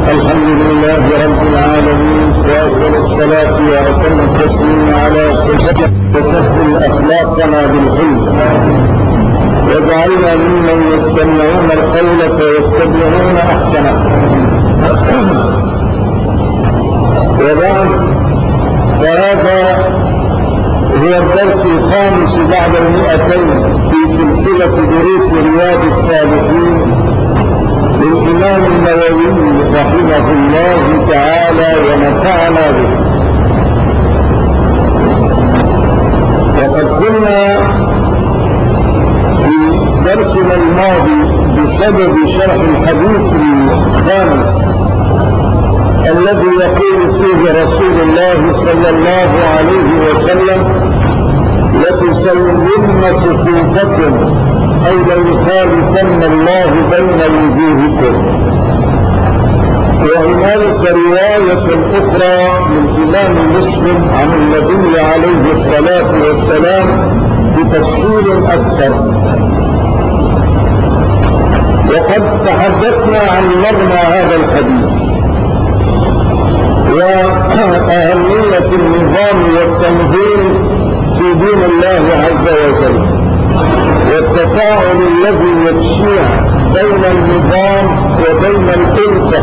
الحمد لله رب العالمين، وأفضل الصلاة وأتم التسليم على سيدنا وسهل أخلاقنا بالخلق، واجعلنا ممن يستمعون القول فيتبعون أحسنه. وبعد، فهذا هو الدرس الخامس بعد 200 في سلسلة دروس رياض الصالحين للإمام النووي رحمه الله تعالى ونفعنا به. وقد كنا في درسنا الماضي بسبب شرح الحديث الخامس الذي يقول فيه رسول الله صلى الله عليه وسلم: لتسوين صفوفكم أو ليخالفن الله بين وجوهكم. وهنالك رواية أخرى للإمام مسلم عن النبي عليه الصلاة والسلام بتفصيل أكثر. وقد تحدثنا عن مبنى هذا الحديث وأهمية النظام والتنظيم في دين الله عز وجل، والتفاعل الذي يتشيع بين النظام وبين الألفة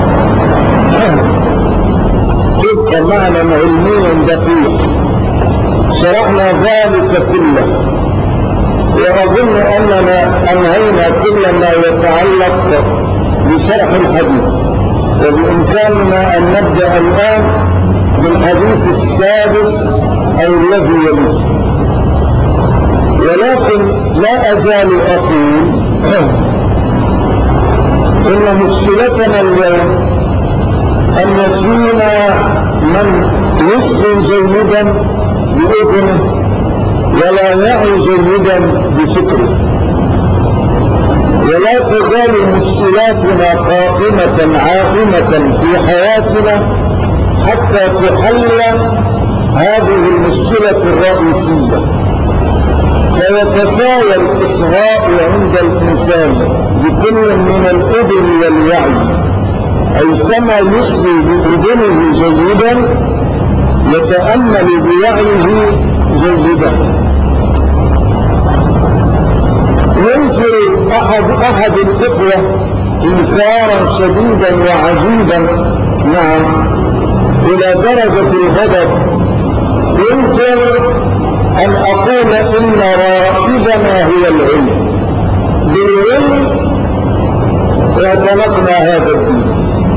تبقى معنى علمي دقيق. شرحنا ذلك كله، وأظن أننا أنهينا كل ما يتعلق بشرح الحديث، وبإمكاننا أن نبدأ الآن بالحديث السادس أو الذي يليه. ولكن لا أزال أقول إن مشكلتنا اليوم أن فينا من يسمع جيدا بأذنه ولا يعي جيدا بفكره، ولا تزال مشكلاتنا قائمة عائمة في حياتنا حتى تحل هذه المشكلة الرئيسية، فيتساوى الإصغاء عند الإنسان بكل من الأذن والوعي، أي كما يسمع بأذنه جيدا يتأمل بوعيه جيدا. ينكر أحد الإخوة إنكارا شديدا وعجيبا إلى درجة الغضب، ينكر أن أقول إن رائدنا هو العلم. بالعلم اعتنقنا هذا الدين،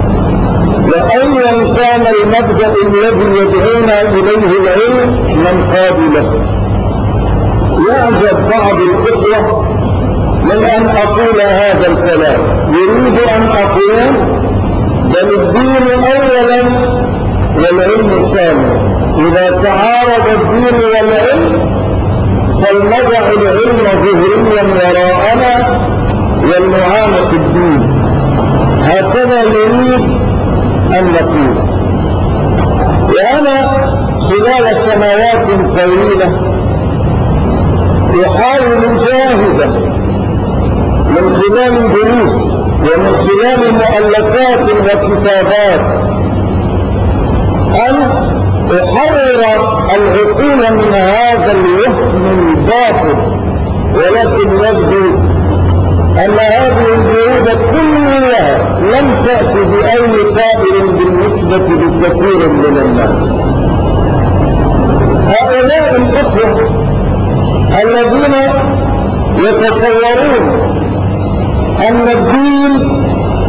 وأيا كان المبدأ الذي يدعونا إليه العلم ننقاد له. يعجب بعض الإخوة من أن أقول هذا الكلام، يريد أن أقول بل الدين أولا والعلم ثانيا. إذا تعارض الدين والعلم فلنضع العلم ظهريا وراءنا ولنعانق الدين. هكذا يريد أن نقول. وأنا خلال سنوات طويلة أحاول جاهدا من خلال دروس ومن خلال مؤلفات وكتابات أن أحرر العقول من هذا الوهم الباطل، ولكن يبدو أن هذه الجهود كلها لم تأتي بأي قائل بالنسبة لكثير من الناس. هؤلاء الأخوة الذين يتصورون أن الدين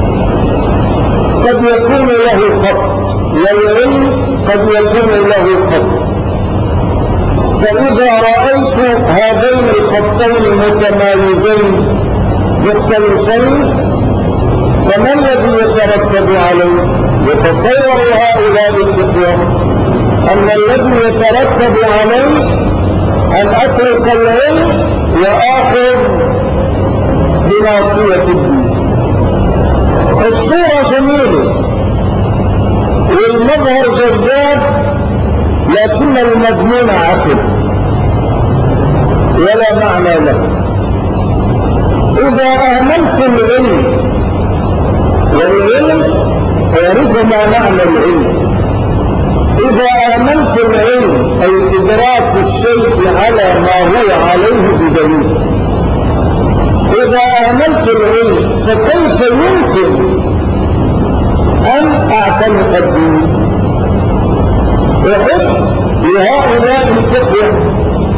قد يكون له خط والعلم قد يكون له خط، فإذا رأيت هذين الخطين متمايزين مختلفين فما الذي يترتب عليه؟ يتصور هؤلاء الإخوة أن الذي يترتب عليه أن أترك العلم وآخذ بناصية الدين. الصورة جميلة والمظهر جذاب، لكن المضمون عفو ولا معنى له. إذا أهملت العلم، والعلم ويعرفنا معنى العلم. إذا آمنت العلم أي إدراك الشيء على ما هو عليه بدليل، إذا آمنت العلم فكيف يمكن أن أعتنق الدين؟ أحب لهؤلاء الإخوة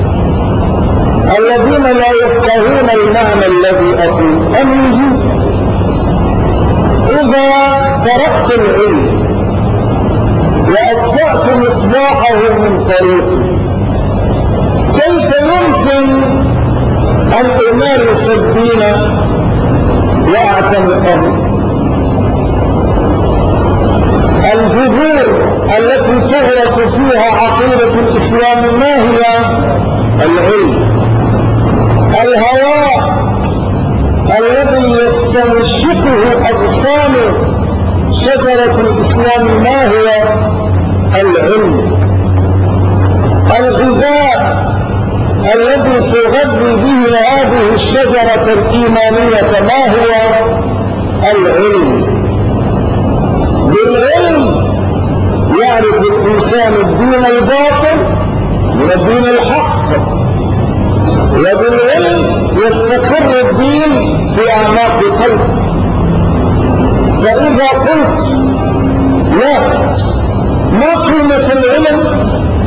الذين لا يفقهون المعنى الذي أقول أن يجيب. إذا تركت العلم وأطفأت مصباحه من طريقي، كيف يمكن أن أمارس الدين وأعتنقه؟ الجذور التي تغرس فيها عقيدة الإسلام ما هي؟ العلم. الهواء الذي يستنشقه أغصان شجرة الإسلام ما هو؟ العلم. الغذاء الذي تغذي به هذه الشجرة الإيمانية ما هو؟ العلم. بالعلم يعرف الإنسان الدين الباطل من الدين الحق، وبالعلم يستقر الدين في أعماق قلبه. فإذا قلت لا، ما قيمة العلم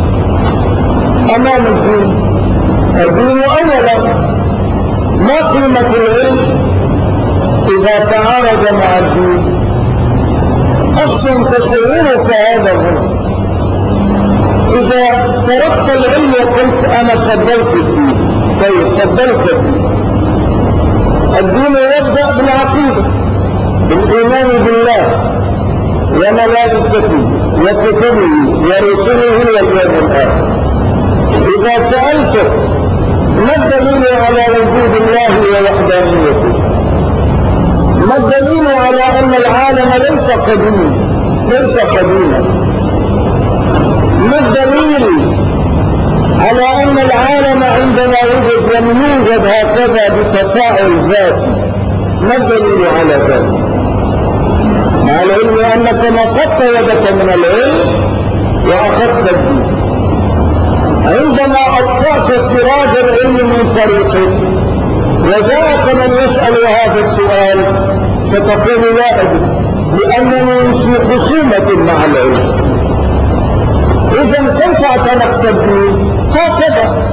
أمام الدين؟ الدين أولا. ما قيمة العلم إذا تعارض مع الدين؟ أصلا تصورك هذا غلط. إذا تركت العلم وقلت أنا فضلت الدين، طيب فضلت الدين. الدين يبدأ بالعقيدة، بالإيمان بالله وملائكته وكتبه ورسله واليوم الآخر. إذا سألته ما الدليل على وجود الله ووحدانيته؟ ما الدليل على أن العالم ليس قديما؟ ما الدليل على أن العالم عندما وجد لم يوجد هكذا بتفاعل ذاتي؟ ما الدليل على ذلك؟ مع العلم أنك نفضت يدك من العلم وأخذت الدين. عندما أطفأت سراج العلم من طريقك وجاءك من يسأل هذا السؤال ستقول لا أدري، لأنني في خصومة مع العلم. إذا كيف اعتنقت الدين؟ هكذا.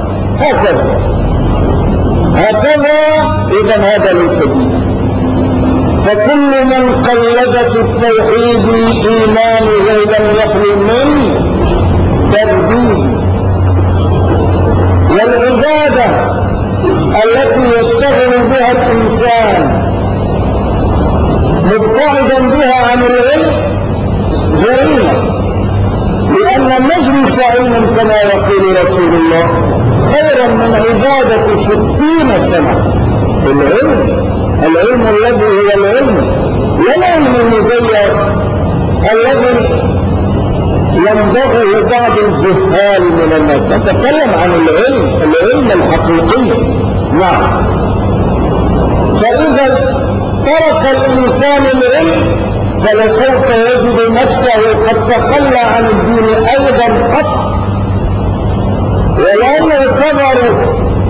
إذا هذا ليس دين. فكل من قلد في التوحيد إيمانه لم يخلو من ترديد. والعبادة التي يشتغل بها الإنسان مبتعدا بها عن العلم جريمة، لأن مجلس علم كما يقول رسول الله خيرا من عبادة 60 سنة. العلم الذي هو العلم، والعلم المزيف الذي ينبغي بعض الجهال من الناس. نتكلم عن العلم الحقيقي. نعم. فإذا ترك الإنسان العلم فلسوف يجد نفسه قد تخلى عن الدين أيضا قط، ولأن يعتبر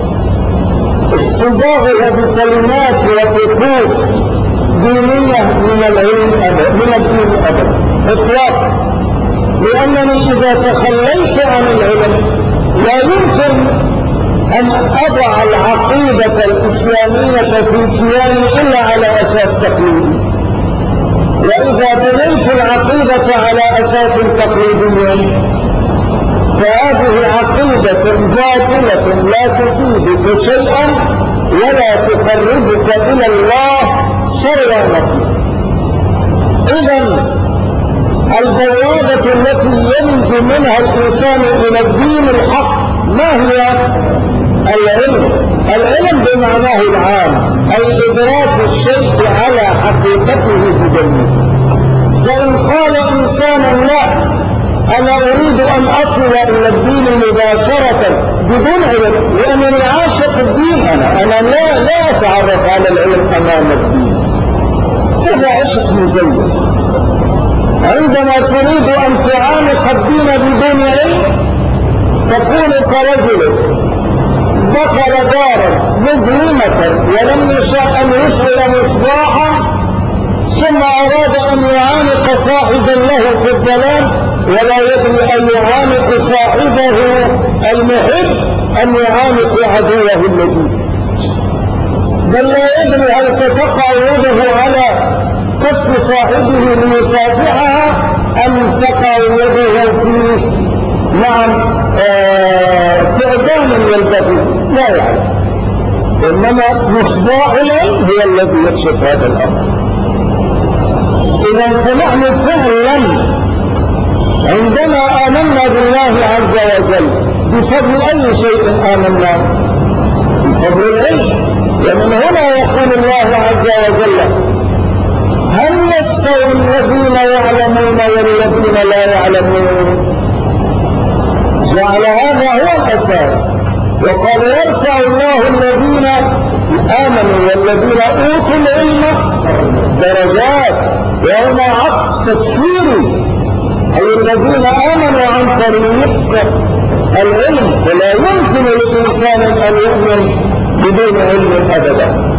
اصطباغه بكلمات وطقوس دينية من الدين أبدا إطلاقا. لأنني إذا تخليت عن العلم لا يمكن أن أضع العقيدة الإسلامية في كياني إلا على أساس تقليدي. وإذا بنيت العقيدة على أساس تقليدي فهذه عقيدة باطلة لا تفيدك شيئا ولا تقربك إلى الله شيئا نتيجة. إذن البوابة التي ينج منها الإنسان إلى الدين الحق ما هي؟ العلم بمعناه العام، أي إدراك الشيء على حقيقته بدليل. فإن قال إنسان لا، أنا أريد أن أصل إلى الدين مباشرة بدون علم، لأنني عاشق الدين، أنا لا أتعرف على العلم أمام الدين. هذا عشق مزيف. عندما تريد أن تعانق الدين بدون علم تكون كرجل دخل دارا مظلمة ولم يشاء أن يشعل مصباحا ثم أراد أن يعانق صاحبا له في الظلام ولا يدري أن يعانق صاحبه المحب أم يعانق عدوه اللذيذ، بل لا يدري هل ستقع يده على كف صاحبه ليصافحها أم تقع يده في ثعبان يلتفت، لا يعلم. إنما مصباح العلم هو الذي يكشف هذا الأمر. إذا فنحن فعلا عندما آمنا بالله عز وجل بفضل أي شيء آمنا؟ بفضل العلم. ومن هنا يقول الله عز وجل: هل يستوي الذين يعلمون والذين لا يعلمون؟ جعل هذا هو الأساس، وقال: يرفع الله الذين آمنوا والذين أوتوا العلم درجات. وهنا عطف تفسيري، أي الذين آمنوا عن طريق العلم، فلا يمكن للإنسان أن يؤمن بدون علم أبدا.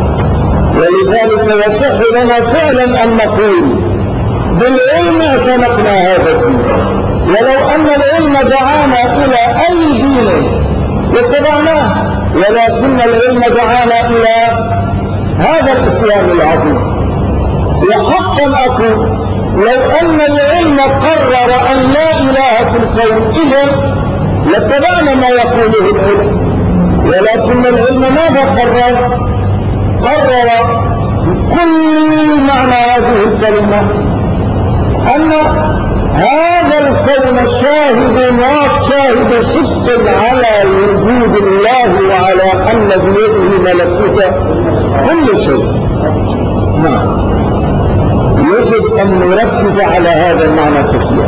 ولذلك يصح لنا فعلا أن نقول بالعلم اعتنقنا هذا الدين، ولو أن العلم دعانا إلى أي دين اتبعناه، ولكن العلم دعانا إلى هذا الإسلام العظيم. وحقا أقول لو أن العلم قرر أن لا إله في الكون إذن لاتبعنا ما يقوله العلم، ولكن العلم ماذا قرر؟ قرر بكل معنى هذه الكلمة أن هذا الكون شاهد صدق على وجود الله وعلى أن بيده ملكوت كل شيء. نعم، يجب أن نركز على هذا المعنى كثيرا،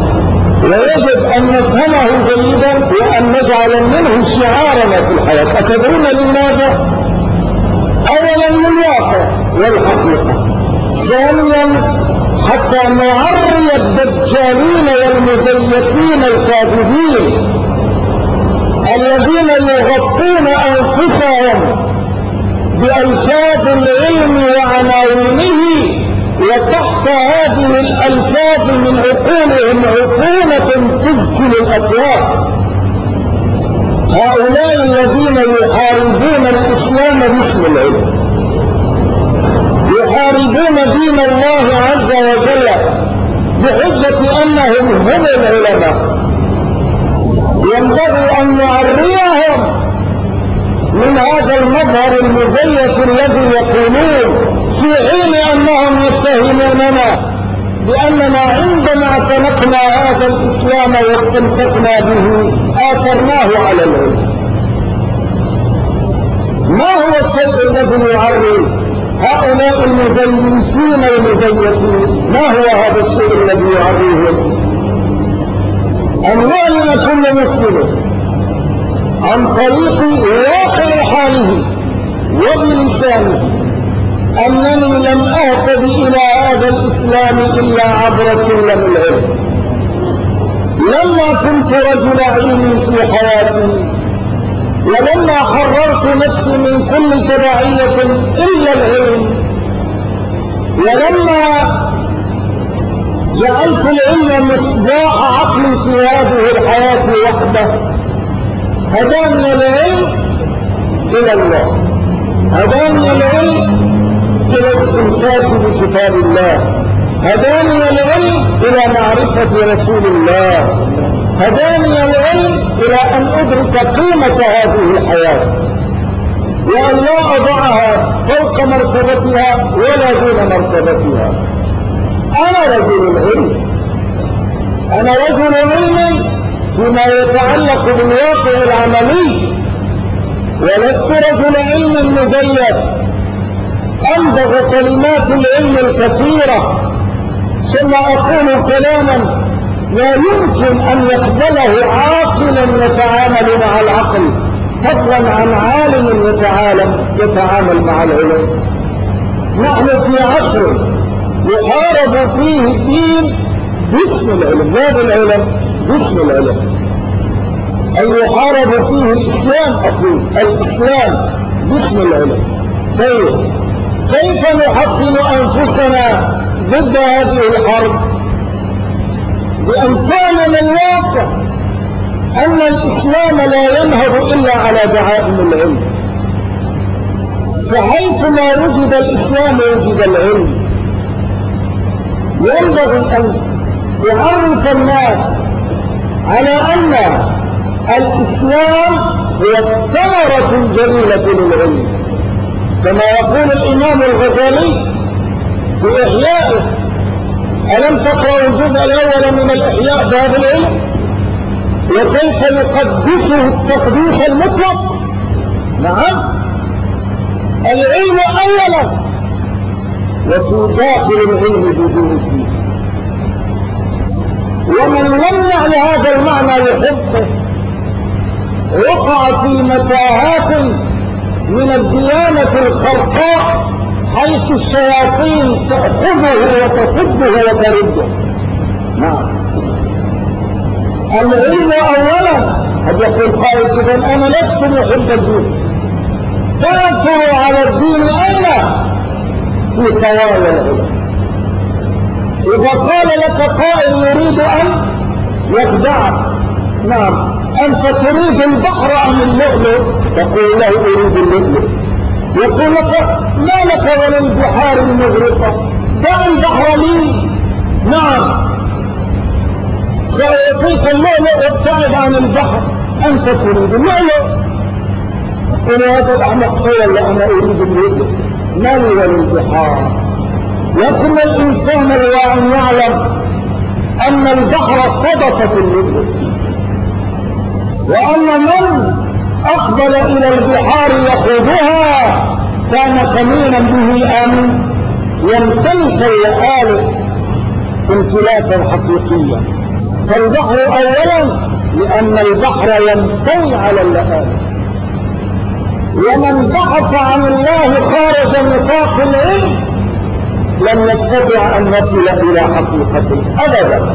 ويجب أن نفهمه جيدا وأن نجعل منه شعارنا في الحياة. أتدرون لماذا؟ أولا للواقع والحقيقة، ثانيا حتى نعري الدجالين والمزيفين الكاذبين الذين يغطون أنفسهم بألفاظ العلم وعناوينه، وتحت هذه الألفاظ من عقولهم عفونة تزكي الأفواه. هؤلاء الذين يحاربون الإسلام باسم العلم، يحاربون دين الله عز وجل بحجة أنهم هم العلماء، ينبغي أن نعريهم من هذا المظهر المزيف الذي يقولون، في حين أنهم يتهموننا بأننا عندما اعتنقنا هذا الإسلام واستمسكنا به آثرناه على العلم. ما هو الشيء الذي يعري هؤلاء المزيفين المزيفين؟ ما هو هذا الشيء الذي يعريهم؟ أن يعلن كل مسلم عن طريق واقع حاله وبلسانه أنني لم أهتد إلى هذا الإسلام إلا عبر سلم العلم. لما كنت رجل علم في حياتي، ولما حررت نفسي من كل تبعية إلا العلم، ولما جعلت العلم مصباح عقلي في هذه الحياة وحده، هداني العلم إلى الله، هداني العلم إلى الاستمساك بكتاب الله، هداني العلم إلى معرفة رسول الله، هداني العلم إلى أن أدرك قيمة هذه الحياة وأن لا أضعها فوق مرتبتها ولا دون مرتبتها. أنا رجل العلم، أنا رجل علم فيما يتعلق بالواقع العملي، ولست رجل علم مزيف أنبغ كلمات العلم الكثيرة ثم أقول كلاما لا يمكن أن يقبله عاقلا يتعامل مع العقل، فضلا عن عالم يتعامل مع العلم. نحن في عصر يحارب فيه الدين باسم العلم، لا بالعلم، باسم العلم، أن يحارب فيه الإسلام. أقول الإسلام باسم العلم. طيب كيف نحصن أنفسنا ضد هذه الحرب؟ بأن تعلم الواقع أن الإسلام لا ينهض إلا على دعائم العلم، فحيثما وجد الإسلام وجد العلم. ينبغي أن يعرف الناس على أن الإسلام هو الثمرة الجليلة للعلم، كما يقول الإمام الغزالي في إحيائه: ألم تقرأوا الجزء الأول من الإحياء باب العلم وكيف يقدسه التقديس المطلق؟ نعم، العلم أولا، وفي داخل العلم بدون الدين. ومن لمع لهذا المعنى يحبه وقع في متاهات من الديانة الخرقاء، حيث الشياطين تأخذه وتصده وترده. نعم، العلم أولا. قد يقول قائل: إذن أنا لست محب الدين. تأثر على الدين أين؟ في طوال العلم. إذا قال لك قائل يريد أن يخدعك: نعم، أنت تريد البحر أم اللؤلؤ؟ تقول له: أريد اللؤلؤ. يقول لك: ما لك وللبحار المغرقة؟ دع البحر لي. نعم، سأعطيك اللؤلؤ وابتعد عن البحر. أنت تريد اللؤلؤ. يقول هذا الأحمق: قال: أنا أريد اللؤلؤ، مالي وللبحار. لكن الإنسان الواعي يعلم أن البحر صدفة اللؤلؤ، وأن من أقبل إلى البحار يخوضها كان قمينا به أن يمتلك اللآلئ امتلاكا حقيقيا. فالبحر أولا لأن البحر ينطوي على اللآلئ، ومن بحث عن الله خارج نطاق العلم لن يستطيع أن يصل إلى حقيقته أبدا.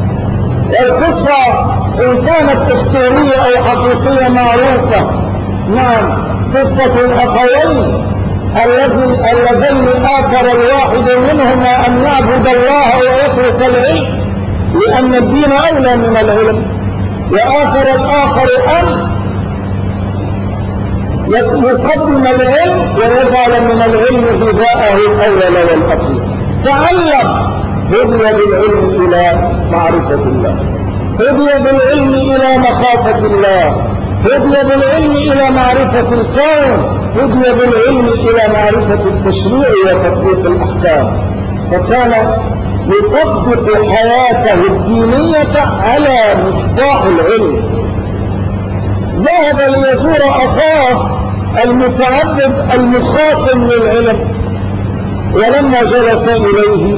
القصة إن كانت أسطورية أو حقيقية معروفة. نعم، قصة الأخوين اللذين آثر الواحد منهما أن يعبد الله ويترك العلم لأن الدين أولى من العلم، وآثر الآخر أن يقدم العلم ويجعل من العلم غذاءه الأول والأخير. تعلم، هدي بالعلم إلى معرفة الله، هدي بالعلم إلى مخافة الله، هدي بالعلم إلى معرفة الكون، هدي بالعلم إلى معرفة التشريع وتطبيق الأحكام. فكان يطبق حياته الدينية على مصباح العلم. ذهب ليزور أخاه المتعبد المخاصم للعلم، ولما جلس إليه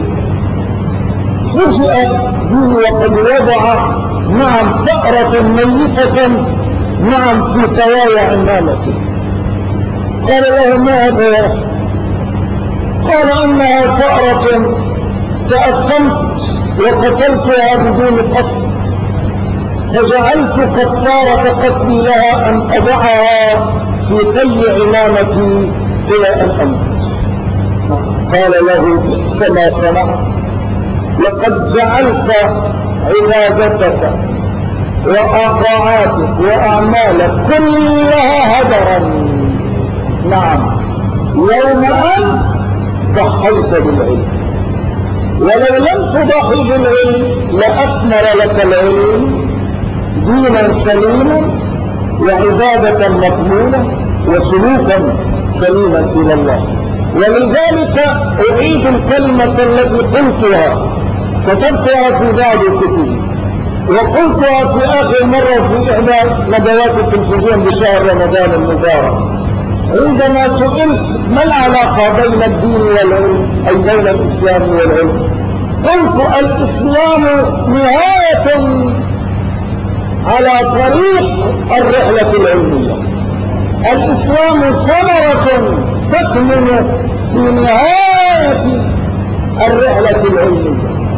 فوجئ به وقد وضع ثأرة ميتة في طوايا عمامته. قال له: ما هذا يا أخي؟ قال: إنها ثأرة تأثمت وقتلتها بدون قصد، فجعلت كفارة قتلي لها أن أضعها في طي عمامتي إلى أن أموت. قال له: بئس ما صنعت، لقد جعلت عبادتك وطاعاتك وأعمالك كلها هدرا. نعم، يوم أن ضحيت بالعلم، ولو لم تضحي بالعلم لأثمر لك العلم دينا سليما وعبادة مضمونة وسلوكا سليما إلى الله. ولذلك أعيد الكلمة التي قلتها، كتبتها في بعض الكتب وقلتها في آخر مرة في إحدى ندوات التلفزيون بشهر رمضان المبارك، عندما سئلت ما العلاقة بين الدين والعلم، أي بين الإسلام والعلم، قلت: الإسلام نهاية على طريق الرحلة العلمية، الإسلام ثمرة تكمن في نهاية الرحلة العلمية.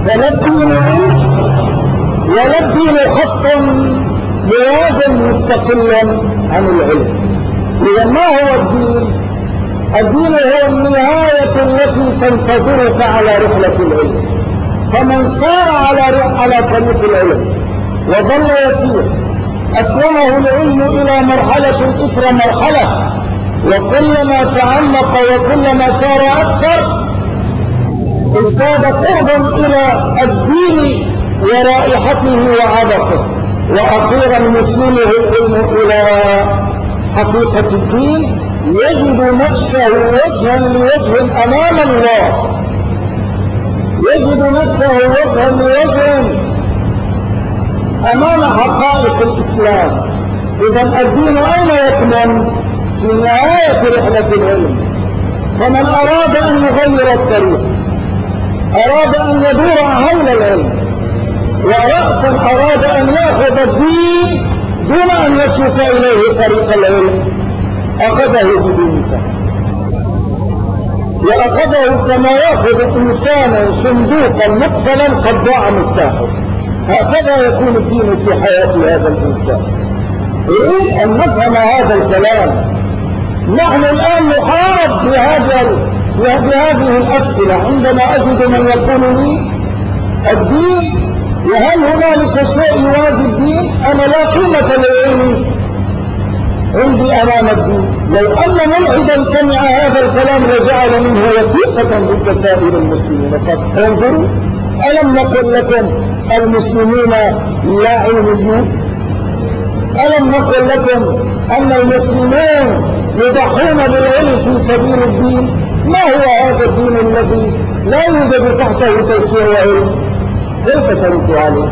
فلا الدين ولا الدين خط موازن مستقلا عن العلم. إذا ما هو الدين؟ الدين هو النهاية التي تنتظرك على رحلة العلم. فمن سار على طريق العلم وظل يسير أسلمه العلم إلى مرحلة إثر مرحلة، وكلما تعمق وكلما سار أكثر ازداد قربا إلى الدين ورائحته وعبقه، وأخيرا يسلمه العلم إلى حقيقة الدين، يجد نفسه وجها لوجه أمام الله، يجد نفسه وجها لوجه أمام حقائق الإسلام. إذا الدين أين يكمن؟ في نهاية رحلة العلم. فمن أراد أن يغير الطريق، أراد أن يدور حول العلم، ورأسا أراد أن يأخذ الدين دون أن يسلك إليه طريق العلم، أخذه بدون فهم، وأخذه كما يأخذ إنسانا صندوقا مقفلا قد ضاع مفتاحه. هكذا يكون الدين في حياة هذا الإنسان. أريد أن نفهم هذا الكلام. نحن الآن نحارب بهذه الأسئلة. عندما أجد من يقول لي الدين وهل هنالك شيء يوازي الدين، أنا لا قيمة للعلم عندي أمام الدين. لو أن ملحدا سمع هذا الكلام لجعل منه وثيقة ضد سائر المسلمين. قد انظروا، ألم نقل لكم المسلمون لا علميون؟ ألم نقل لكم أن المسلمون يضحون بالعلم في سبيل الدين؟ ما هو هذا الدين الذي لا يوجد تحته توجيه وعلم؟ كيف ترد عليه؟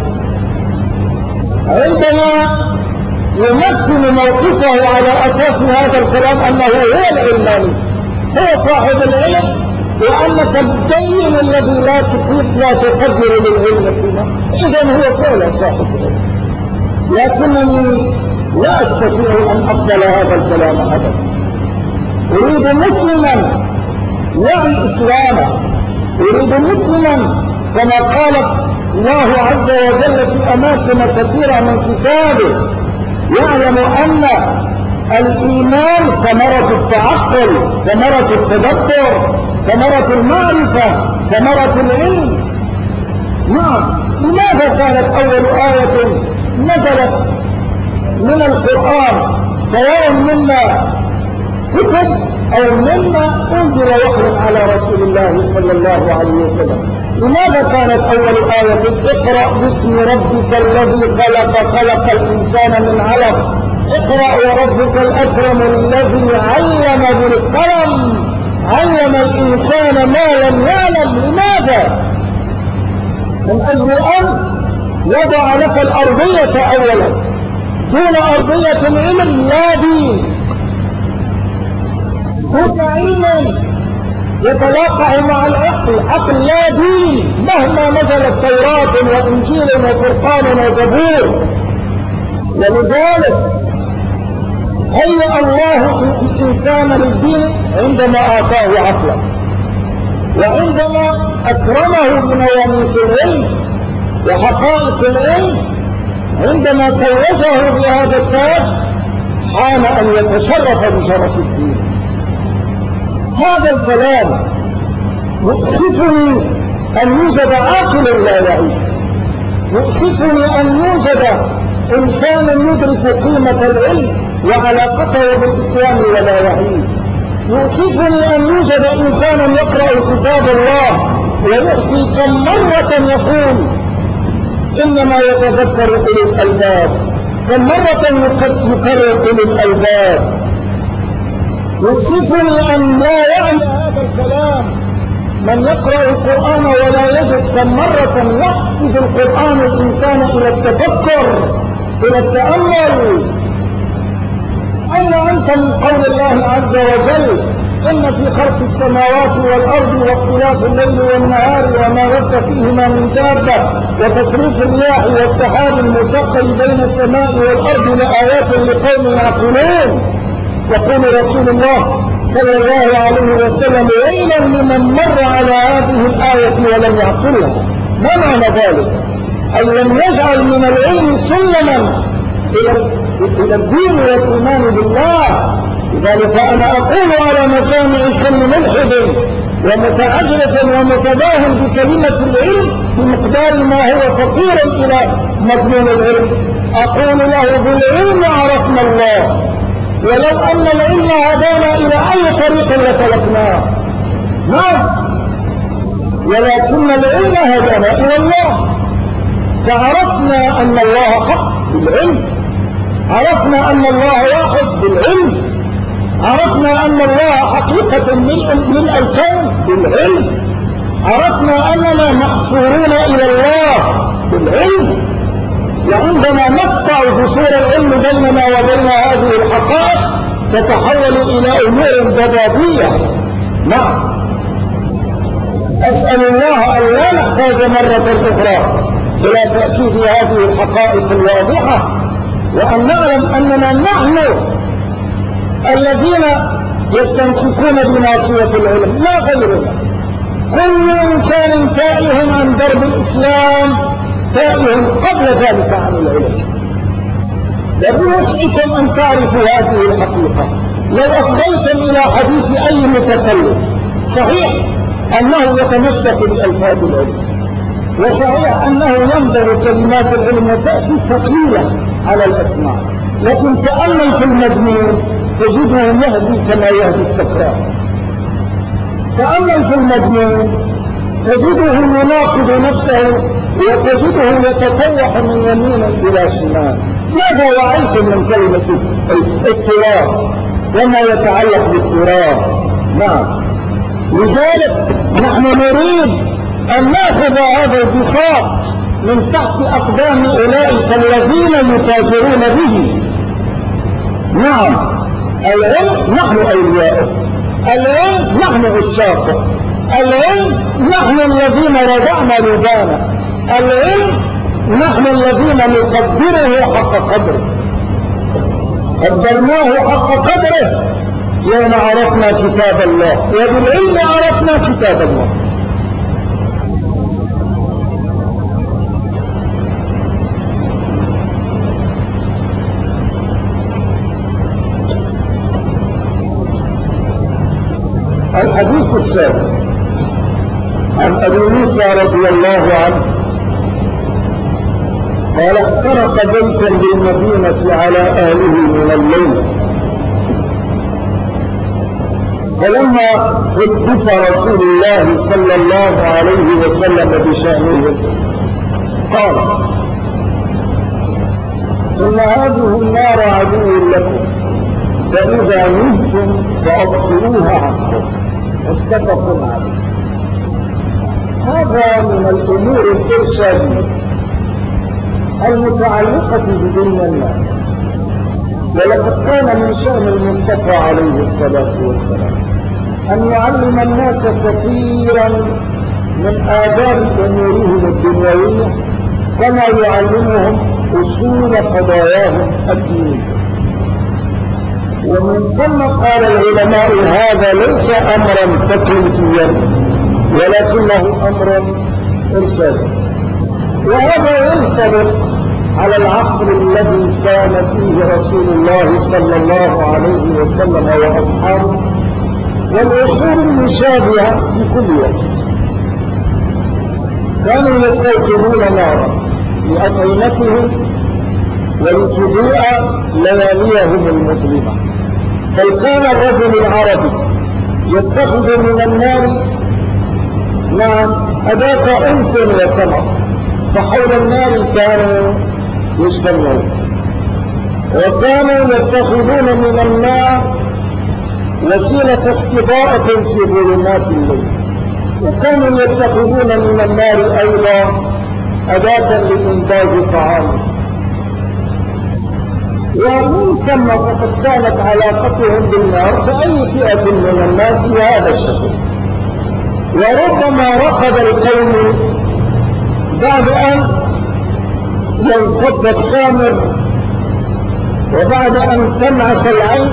عندما يمثل موقفه على أساس هذا الكلام أنه هو العلماني، هو صاحب العلم، وأنك الدين الذي لا تقدر للعلم فيما، إذن هو فعلا صاحب العلم. لكنني لا أستطيع أن أقبل هذا الكلام أبدا. أريد مسلما يعني إسلاما، أريد مسلما كما قال الله عز وجل في أماكن كثيرة من كتابه، يعلم أن الإيمان ثمرة التعقل، ثمرة التدبر، ثمرة المعرفة، ثمرة العلم. نعم، لماذا كانت أول آية نزلت من القرآن سواء مما كتب أو مما أنزل وحي على رسول الله صلى الله عليه وسلم، لماذا كانت أول آية اقرأ باسم ربك الذي خلق الإنسان من علق، اقرأ وربك الأكرم الذي علم بالقلم علم الإنسان ما لم يعلم؟ لماذا؟ من أجل أن وضع لك الأرضية أولا، دون أرضية العلم لا دين، دون علم يتلاقح مع العقل، عقل لا دين، مهما نزلت توراة وإنجيل وفرقان وزبور. ولذلك هيأ الله الإنسان للدين عندما آتاه عقلا، وعندما أكرمه بنواميس العلم وحقائق العلم، عندما توجه بهذا التاج حان أن يتشرف بشرف الدين. هذا الكلام يؤسفني أن يوجد عاقل لا يعيش، يؤسفني أن يوجد إنسان يدرك قيمة العلم وعلاقته بالإسلام ولا يعيش، يؤسفني أن يوجد إنسان يقرأ كتاب الله ويؤسي كم مرة يقول إنما يتذكر أولي الألباب، كم مرة يكرر أولي الألباب. يؤسفني أن لا يعي هذا الكلام من يقرأ القرآن ولا يجد كم مرة يحفظ القرآن الإنسان إلى التفكر، إلى التأمل. أين أنت من قول الله عز وجل إن في خلق السماوات والأرض واختلاف الليل والنهار وما بث فيهما من دابة وتصريف الرياح والسحاب المسخر بين السماء والأرض لآيات لقوم يعقلون؟ يقول رسول الله صلى الله عليه وسلم ويلا لمن مر على هذه الآية ولم يعقلها. ما معنى ذلك؟ أن لم يجعل من العلم سلما إلى الدين والإيمان بالله. لذلك أنا أقول على مسامع كل ملحد ومتعجرف ومتباهل بكلمة العلم بمقدار ما هو فقير إلى مضمون العلم، أقول له بالعلم عرفنا الله، ولو أن العلم هدانا إلى أي طريق لسلكناه. نعم، ولكن العلم هدانا إلى الله، فعرفنا أن الله حق بالعلم، عرفنا أن الله واحد بالعلم، عرفنا أن الله حقيقة من الكون بالعلم، عرفنا أننا محصورون إلى الله بالعلم. وعندما نقطع جسور العلم بيننا وبين هذه الحقائق تتحول إلى أمور ضبابية. نعم، أسأل الله أن لا نحتاج مرة أخرى إلى تأكيد هذه الحقائق الواضحة، وأن نعلم أننا نحن الذين يستمسكون بناصية العلم لا غيرنا. كل إنسان تائه عن درب الإسلام تائه قبل ذلك عن العلم. وبوسعكم أن تعرفوا هذه الحقيقة. لو أصغيتم إلى حديث أي متكلم صحيح أنه يتمسك بألفاظ العلم، وصحيح أنه ينظر كلمات العلم وتأتي ثقيلة على الأسماع، لكن تأمل في المضمون تجده يهدي كما يهدي السكران. تأمل في المضمون تجده يناقض نفسه وتجده يتطوح من يمين إلى شمال. ماذا وعيتم من كلمة التراث وما يتعلق بالتراث؟ نعم، لذلك نحن نريد أن نأخذ هذا البساط من تحت أقدام أولئك الذين يتاجرون به. نعم، العلم نحن أولياؤه، العلم نحن عشاقه، العلم نحن الذين رضعنا لبانه، العلم نحن الذين نقدره حق قدره، قدرناه حق قدره يوم عرفنا كتاب الله، وبالعلم عرفنا كتاب الله. الحديث السادس عن أبي موسى رضي الله عنه قال: اخترق بيتا بالمدينة على أهله من الليل، فلما حدث رسول الله صلى الله عليه وسلم بشأنه قال: إن هذه النار عدو لكم، فإذا نهتم فأبصروها عنكم. متفق عليه. هذا من الأمور الإرشادية المتعلقة بدين الناس، ولقد كان من شأن المصطفى عليه الصلاة والسلام أن يعلم الناس كثيرا من آداب أمورهم الدنيوية كما يعلمهم أصول قضاياهم الدينية. ومن ثم قال العلماء: هذا ليس أمرا تكليفيا ولكنه أمر إرشادي. وهذا ينطبق على العصر الذي كان فيه رسول الله صلى الله عليه وسلم وأصحابه، والعصور المشابهة في كل وقت. كانوا يستوقدون نارا لأطعمتهم ولتضيء لياليهم المظلمة. بل كان الرجل العربي يتخذ من النار أداة أنس وسمع، فحول النار كانوا يشتغلون، وكانوا يتخذون من النار وسيلة استضاءة في ظلمات الليل، وكانوا يتخذون من النار أيضا أداة لإنتاج طعام. ومن ثم فقد كانت علاقتهم بالنار كأي فئة من الناس بهذا الشكل. وربما رقد القوم بعد أن ينفض السامر وبعد أن تنعس العين،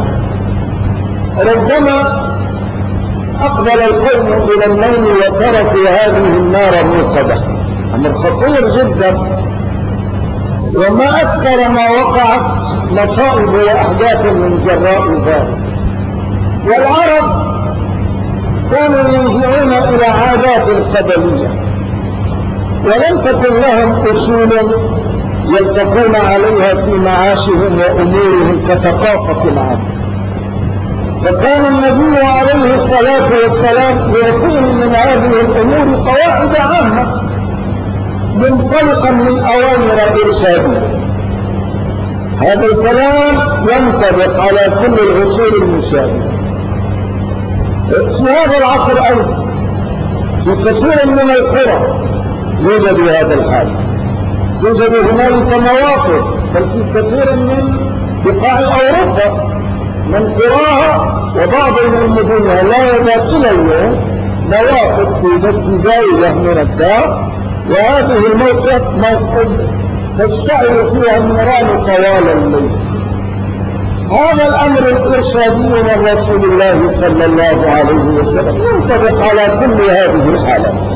ربما أقبل القوم إلى النوم وتركوا هذه النار موقدة أمر خطير جدا. وما أكثر ما وقعت مصائب وأحداث من جراء ذلك. والعرب كانوا ينزعون إلى عادات قبلية ولم تكن لهم أصول يلتقون عليها في معاشهم وأمورهم كثقافة العرب. فكان النبي عليه الصلاة والسلام يعطيهم من هذه الأمور قواعد عامة منطلقا من أوامر إرشادية. هذا الكلام ينطبق على كل العصور المشابهة. في هذا العصر أيضا في كثير من القرى يوجد هذا الحال. يوجد هنالك مواقف، بل في كثير من بقاع أوروبا من قراها وبعض من مدنها لا يزال إلى اليوم مواقف في زاوية من الدار، وهذه الموقف موقف تشتعل فيها النيران طوال الليل. هذا الأمر الإرشادي من رسول الله صلى الله عليه وسلم ينطبق على كل هذه الحالات.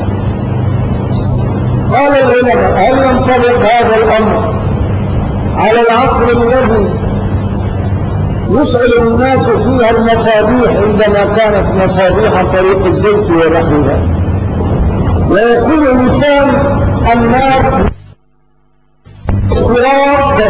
قال العلماء: هل ينطبق هذا الأمر على العصر الذي يشعل الناس فيها المصابيح عندما كانت مصابيح طريق الزيت ونحوها، ويكون لسان النار اضطراب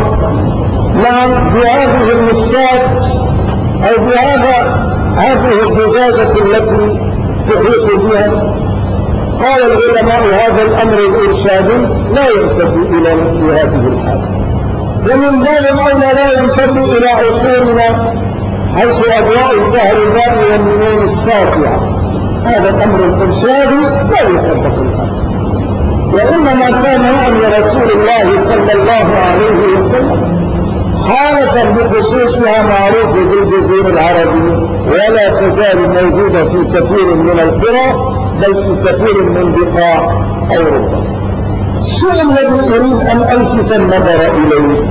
بهذه المشكات أو هذه الزجاجة التي تحيط بها؟ قال العلماء: هذا الأمر الإرشادي لا ينتبه إلى مثل هذه الحالة، ومن باب أولى لا ينتبه إلى عصورنا حيث أضواء الدهر الباقي والنجوم الساطعة. هذا الأمر الإرشادي لا يطبق الآن، وإنما كان يعني رسول الله صلى الله عليه وسلم حالة بخصوصها معروفة بالجزيرة العربية، ولا تزال موجودة في كثير من القرى بل في كثير من بقاع أوروبا. الشيء الذي أريد أن ألفت النظر إليه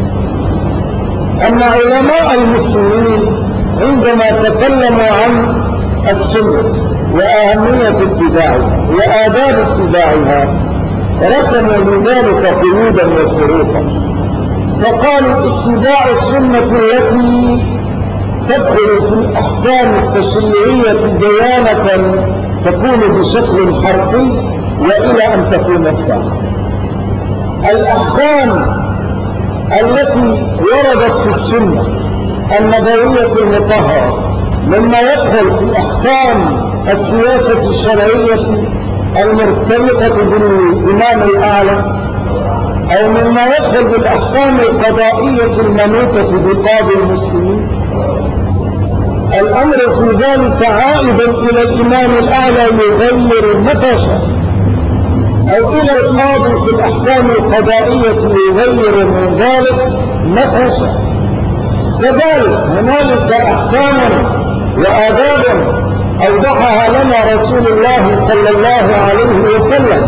أن علماء المسلمين عندما تكلموا عن السنة وأهمية اتباعها وآداب اتباعها رسموا لذلك قيودا وشروطا، فقالوا: اتباع السنة التي تدخل في الأحكام التشريعية ديانة تكون بشكل حرفي وإلى أن تكون الساعة. الأحكام التي وردت في السنة النبوية المطهرة مما يدخل في أحكام السياسة الشرعية المرتبطة بالإمام الأعلى، أو مما يدخل بالأحكام القضائية المنوطة بقاضي المسلمين، الأمر في ذلك عائدا إلى الإمام الأعلى يغير متى شاء، أو إلى القاضي في الأحكام القضائية يغير من ذلك متى شاء. كذلك هنالك أحكام وآداب أوضحها لنا رسول الله صلى الله عليه وسلم،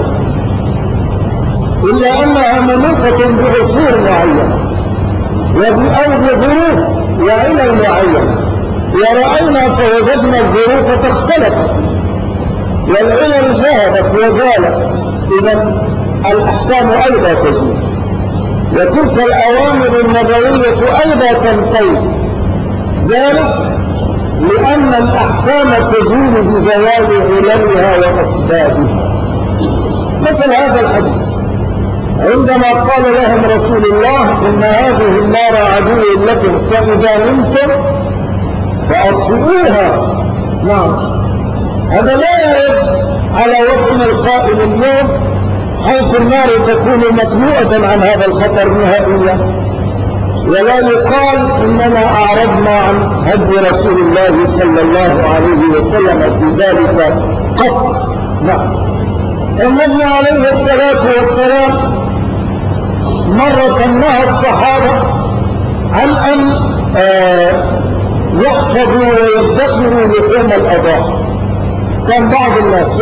إلا أنها منوطة بعصور معينة أو بظروف وعلل معينة، ورأينا فوجدنا الظروف اختلفت والعلل ذهبت وزالت، إذن الأحكام أيضا تزول، وتلك الأوامر النبوية أيضا تنتهي، ذلك لأن الأحكام تزول بزوال عللها وأسبابها. مثل هذا الحديث عندما قال لهم رسول الله: إن هذه النار عدو لكم فإذا نمتم فأطفئوها. نعم، هذا لا يرد على وضعنا القائم اليوم حيث النار تكون مطلوعة عن هذا الخطر نهائيا، ولا يقال إننا أعرضنا عن هدي رسول الله صلى الله عليه وسلم في ذلك قط. نعم، النبي عليه الصلاة والسلام مرة نهى الصحابة عن أن يحفظوا ويدخروا لحوم الأضاحي. كان بعض الناس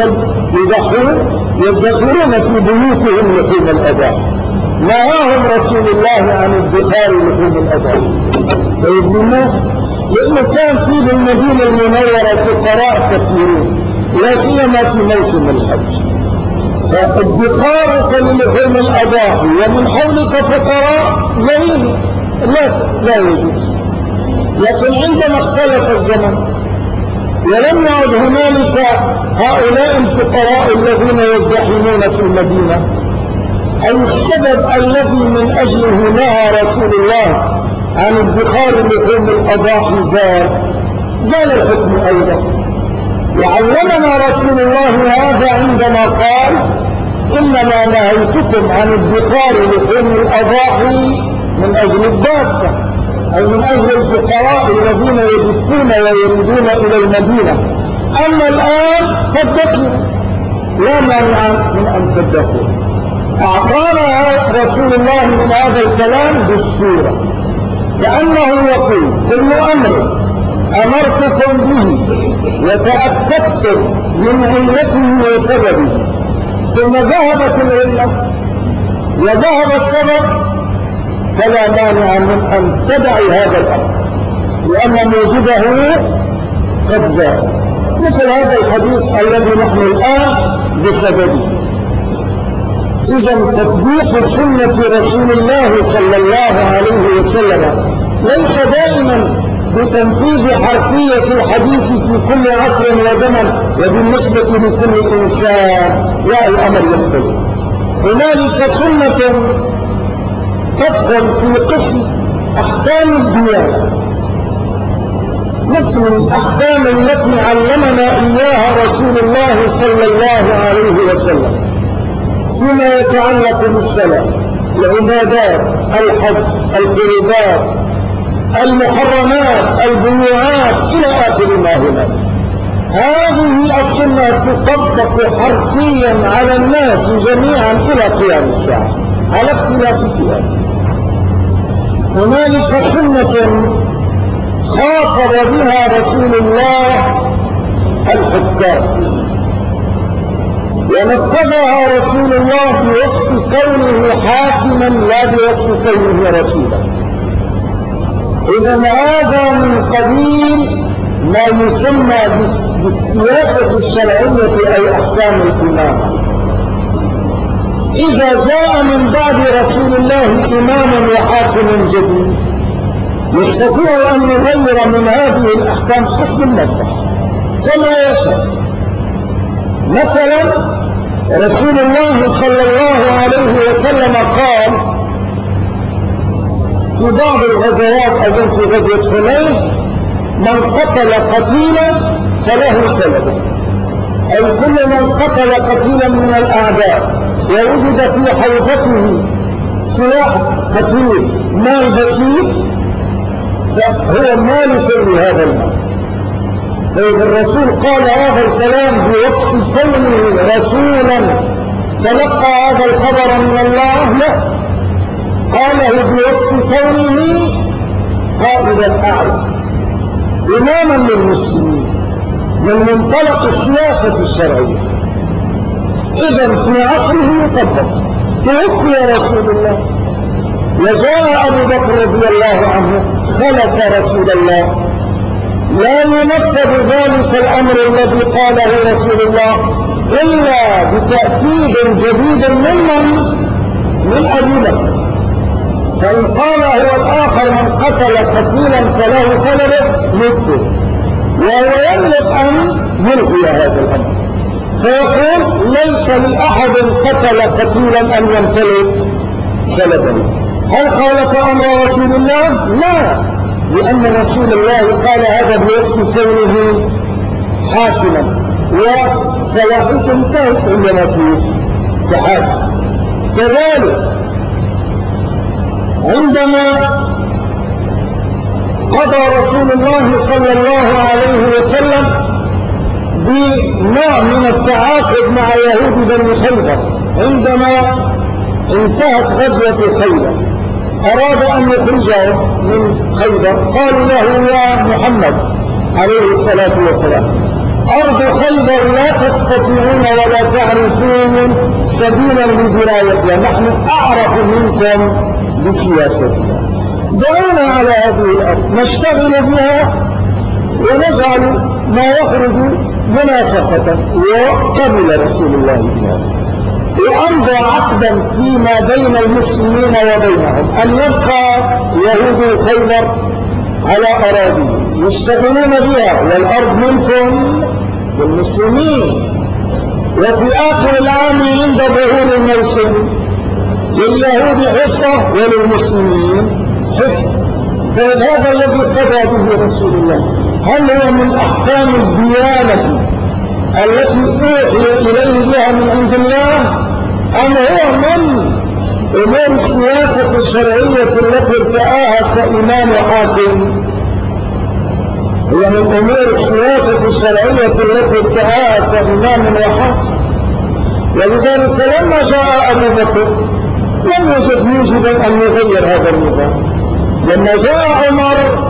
يدخرون في بيوتهم لحوم الأضاحي، نهاهم رسول الله عن ادخار لحوم الأضاحي. طيب لماذا؟ لأنه كان في بالمدينة المنورة فقراء كثيرون لا سيما في موسم الحج، فادخارك للحوم الأضاحي ومن حولك فقراء جريمة لا يجوز. لكن عندما اختلف الزمن ولم يعد هنالك هؤلاء الفقراء الذين يزدحمون في المدينة، أي السبب الذي من أجله نهى رسول الله عن ادخار لحوم الأضاحي زال الحكم أيضا. وعلمنا رسول الله هذا عندما قال إنما نهيتكم عن ادخار لحوم الأضاحي من أجل الدافة، أي من أجل الفقراء الذين يدفون ويريدون إلى المدينة. أما الآن فادخروا، لا مانع من أن تدخروا. أعطانا رسول الله من هذا الكلام دستورا، كأنه يقول كل أمر أمرتكم به وتأكدتم من علته وسببه ثم ذهبت العلة وذهب السبب فلا مانع من أن تدعي هذا الأمر لأن موجبه قد زال، مثل هذا الحديث الذي نحن الآن بسببه. إذا تطبيق سنة رسول الله صلى الله عليه وسلم ليس دائما بتنفيذ حرفية الحديث في كل عصر وزمن وبالنسبة لكل إنسان، لا، الأمر يختلف. هنالك سنة تدخل في قسم أحكام الديانة، مثل الأحكام التي علمنا إياها رسول الله صلى الله عليه وسلم فيما يتعلق بالصلاة، العبادات، الحج، القربات، المحرمات، البيوعات إلى آخر ما هناك. هذه السنة تطبق حرفيا على الناس جميعا إلى قيام الساعة على اختلاف فئات. هنالك سنة خاطب بها رسول الله الحكام ونفذها رسول الله بوصف كونه حاكما لا بوصف كونه رسولا. إذا هذا من قبيل ما يسمى بالسياسة الشرعية أي أحكام الإمامة. إذا جاء من بعد رسول الله إمام وحاكم جديد يستطيع أن يغير من هذه الأحكام حسب المصلحة كما يشاء. مثلا رسول الله صلى الله عليه وسلم قال في بعض الغزوات، أظن في غزوة حنين، من قتل قتيلا فله سلبه، أي كل من قتل قتيلا من الأعداء ووجد في حوزته سلاح خفيف مال بسيط فهو مالك لهذا المال. فإذا الرسول قال هذا الكلام بوصف كونه رسولا تلقى هذا الخبر من الله، لا، قاله بوصف كونه قائدا أعلى إماما للمسلمين من منطلق السياسة الشرعية. إذا في عصره يطبق. توفي رسول الله وجاء أبو بكر رضي الله عنه خلف رسول الله، لا ينفذ ذلك الأمر الذي قاله رسول الله إلا بتأكيد جديد من أبي بكر. فإن قال هو الآخر من قتل قتيلا فله سلبه نفذ، وهو يملك أن يلغي هذا الأمر فيقول ليس لأحد قتل قتيلا أن يمتلك سلبه. هل خالف أمر رسول الله؟ لا، لأن رسول الله قال هذا بوصف كونه حاكما وصلاحيته انتهت عندما توفي كحاكم. كذلك عندما قضى رسول الله صلى الله عليه وسلم بنوع من التعاقد مع يهود بني خيبر، عندما انتهت غزوة خيبر أراد أن يخرجه من خيبر، قالوا له يا محمد عليه الصلاة والسلام أرض خيبر لا تستطيعون ولا تعرفون سبيلا لدرايتها، نحن أعرف منكم بسياستنا، دعونا على هذه الأرض نشتغل بها ونجعل ما يخرج مناسخة. وقبل رسول الله بها. وأمضى عقدا فيما بين المسلمين وبينهم أن يبقى يهود خيبر على أراضي يشتغلون بها والأرض منكم للمسلمين. وفي آخر العام عند ظهور الموسم لليهود حصة وللمسلمين حصة. فهذا الذي قضى به رسول الله هل هو من أحكام الديانة التي أوحي إليه بها من عند الله أم هو من أمور السياسة الشرعية التي ارتآها كإمام حاكم؟ هي من أمور السياسة الشرعية التي ارتآها كإمام وحاكم. ولذلك لما جاء أبو بكر لم يجد موجبا أن يغير هذا النظام. لما جاء عمر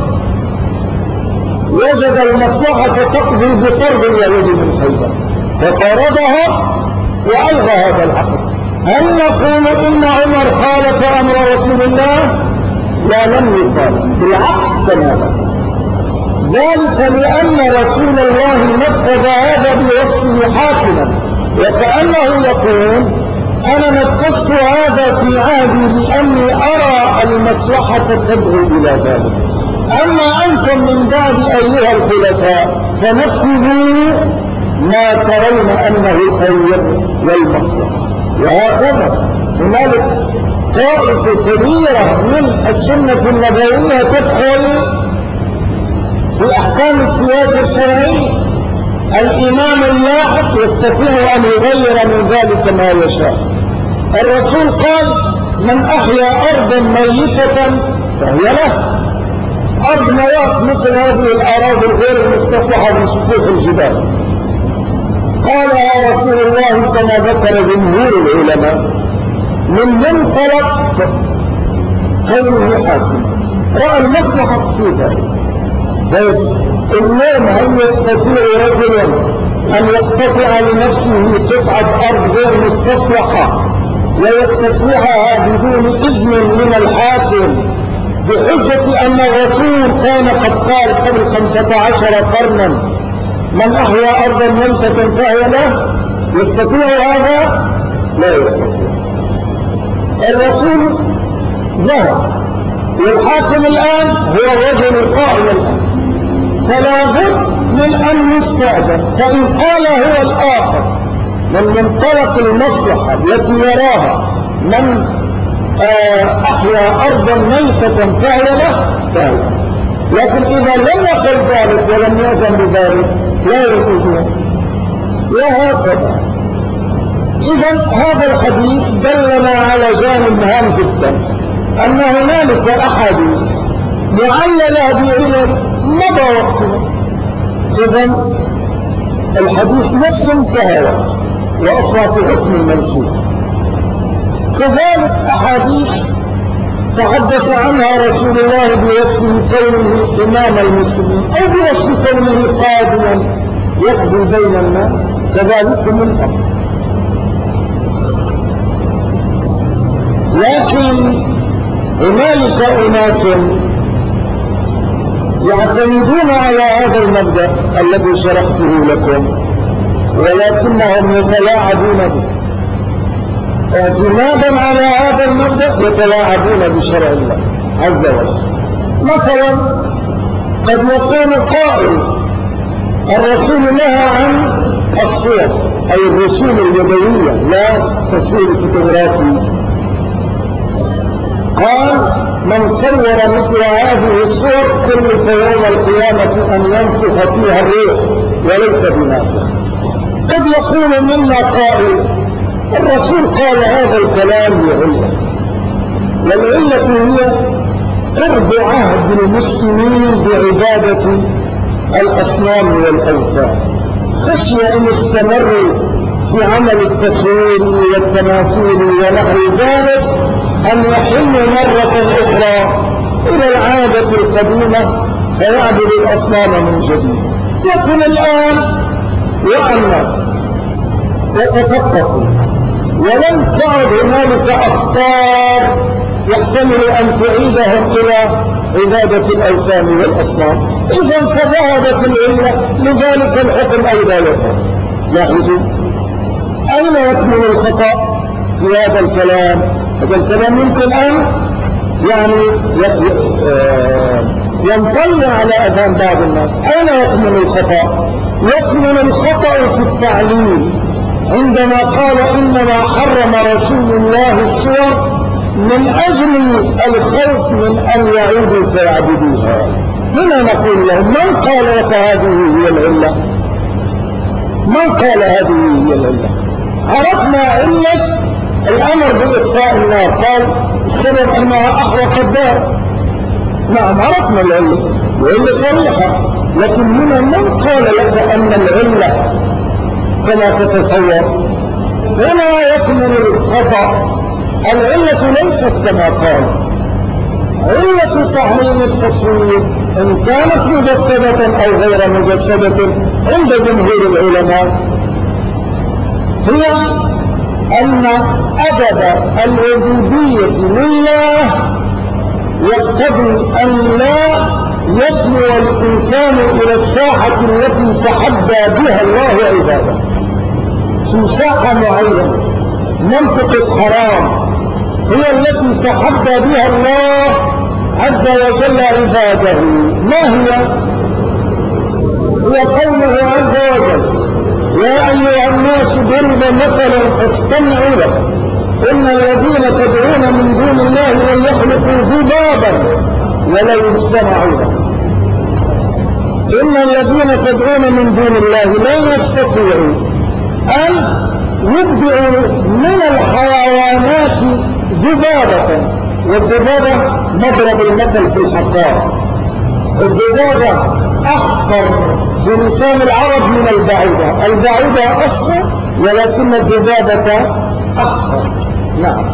وجد المصلحة تقضي بطرد اليهود من خيبر فطردها وألغى هذا العقد. هل نقول إن عمر خالف أمر رسول الله؟ لا، لم يخالف، بالعكس تماما. ذلك لأن رسول الله نفذ هذا بوصفه حاكما، وكأنه يقول أنا نفذت هذا في عهدي لأني أرى المصلحة تدعو إلى ذلك. أما أنتم من بعد أيها الخلفاء فنفذوا ما ترون أنه الخير والمصلحة. وهكذا هنالك طائفة كبيرة من السنة النبوية تدخل في أحكام السياسة الشرعية. الإمام اللاحق يستطيع أن يغير من ذلك ما يشاء. الرسول قال من أحيا أرضا ميتة فهي له. أرض مياه مثل هذه الأراضي الغير المستصلحة من سفوح الجبال. قال يا رسول الله كما ذكر جمهور العلماء من منطلق كونه حاكم رأى المصلحة في ذلك. اليوم هل يستطيع رجل أن يقتطع لنفسه قطعة أرض غير مستصلحة ويستصلحها بدون إذن من الحاكم بحجة أن الرسول كان قد قال قبل 15 قرنا من أحيا أرضا ميتة فهي له؟ يستطيع هذا؟ لا يستطيع. الرسول ذهب والحاكم الآن هو الرجل القائم الآن، فلا بد من أن يستأذن. فإن قال هو الآخر من منطلق المصلحة التي يراها من أحيا أرضا ميتة فهي له فهي. لكن إذا لم يقل ذلك ولم يأذن بذلك لا يجوز. وهكذا إذن هذا الحديث دلنا على جانب هام جدا أن هنالك أحاديث معللة بعلم مضى وقتنا. إذن الحديث نفسه انتهى وأصبح في حكم المنسوخ. كذلك أحاديث تحدث عنها رسول الله بوصف كونه إمام المسلمين أو بوصف كونه قاضيا يقضي بين الناس كذلك من أمر. لكن هنالك أناس يعتمدون على هذا المبدأ الذي شرحته لكم ولكنهم يتلاعبون به. اعتمادا على هذا المبدأ يتلاعبون بشرع الله عز وجل. مثلا قد يقول قائل الرسول نهى عن الصور أي الرسوم اليدوية لا تصوير فوتوغرافي. قال من صور مثل هذه الصور كلف يوم القيامة أن ينفخ فيها الروح وليس بنافخ. قد يقول منا قائل الرسول قال هذا الكلام لعلة، والعلة هي قرب عهد المسلمين بعبادة الأصنام والأوثان، خشية أن استمروا في عمل التصوير والتماثيل ونحو ذلك أن يحلوا مرة أخرى إلى العادة القديمة فيعبد الأصنام من جديد. لكن الآن وعى الناس وتفقهوا ولم تعد هنالك أخطار يحتمل أن تعيدهم إلى عبادة الأوثان والأصنام. إذن فذهبت العلة لذلك الحكم أيضا يفعل. لاحظوا أين يكمن الخطأ؟ في هذا الكلام. هذا الكلام يمكن أن يعني ينطلع على أذهان بعض الناس. أين يكمن الخطأ؟ يكمن الخطأ في التعليم عندما قال إنما حرم رسول الله الصور من أجل الخوف من أن يعودوا فيعبدوها. هنا نقول لهم من قال لك هذه هي العلة؟ من قال هذه هي العلة؟ عرفنا علة الأمر بإطفاء النار، قال السبب أنها أحرق الدار. نعم عرفنا العلة وعلة صريحة، لكن هنا من قال لك أن العلة كما تتصور؟ هنا يكمن الخطأ. العلة ليست كما قال. علة تحريم التصوير إن كانت مجسدة أو غير مجسدة عند جمهور العلماء هي أن أدب العبودية لله يقتضي أن لا يدنو الإنسان إلى الساحة التي تحدى بها الله عباده، في ساحة معينة منطقة حرام هي التي تحدى بها الله عز وجل عباده. ما هي؟ هي قوله عز وجل يا أيها الناس ضرب مثلا فاستمعوا له إن الذين تدعون من دون الله لن يخلقوا ذبابا ولو اجتمعوا له. إن الذين تدعون من دون الله لا يستطيعوا أن يبدعوا من الحيوانات ذبابة، والذبابة مضرب المثل في الحقائق. الذبابة أخطر في لسان العرب من البعوضة. البعوضة أصغر ولكن الذبابة أخطر. نعم.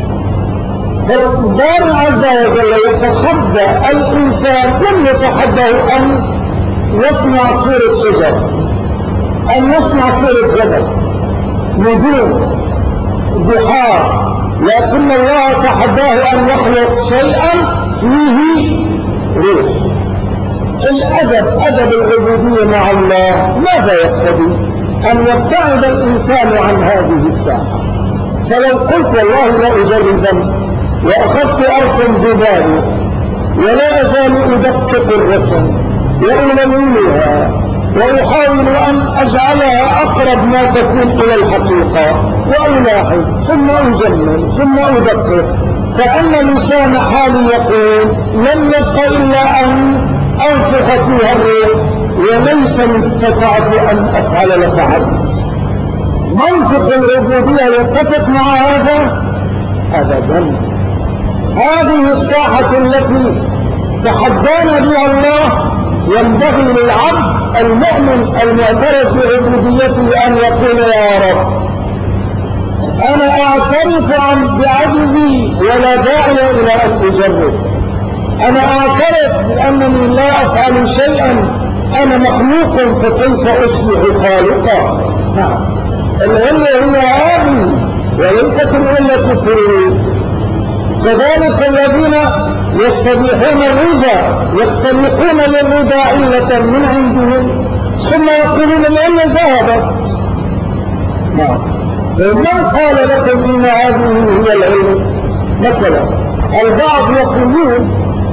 فالله عز وجل يتحدى الإنسان، لم يتحداه أن يصنع صورة شجر، أن يصنع صورة جبل، نجوم، بحار، لكن الله تحداه أن يخلق شيئا فيه روح. الأدب، أدب العبودية مع الله ماذا يقتضي؟ أن يبتعد الإنسان عن هذه الساحة. فلو قلت والله لا أجربا وأخذت أرسم ذبابي ولا أزال أدقق الرسم وألملها وأحاول أن أجعلها أقرب ما تكون إلى الحقيقة وألاحظ ثم أجمل ثم أدقق، فأن لسان حالي يقول لن يبقى إلا أن أنفخ فيها الروح وليتني استطعت أن أفعل لفعلت. منطق العبودية يتفق مع هذا أبدا. هذه الساحة التي تحدانا بها الله ينبغي للعبد المؤمن المعترف بعبوديته أن يقول يا رب أنا أعترف بعجزي ولا داعي إلى أن أجرب. أنا أعترف بأنني لا أفعل شيئا، أنا مخلوق فكيف أصبح خالقا. نعم. العلة هي هذه وليست العلة التريد. كذلك الذين يستبيحون الربا يختلقون للربا علة من عندهم ثم يقولون العلة ذهبت. نعم. من قال لكم إن هذه هي العلة؟ مثلا البعض يقولون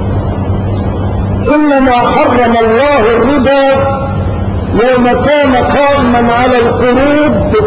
إنما حرم الله الربا يوم كان قائما على القروض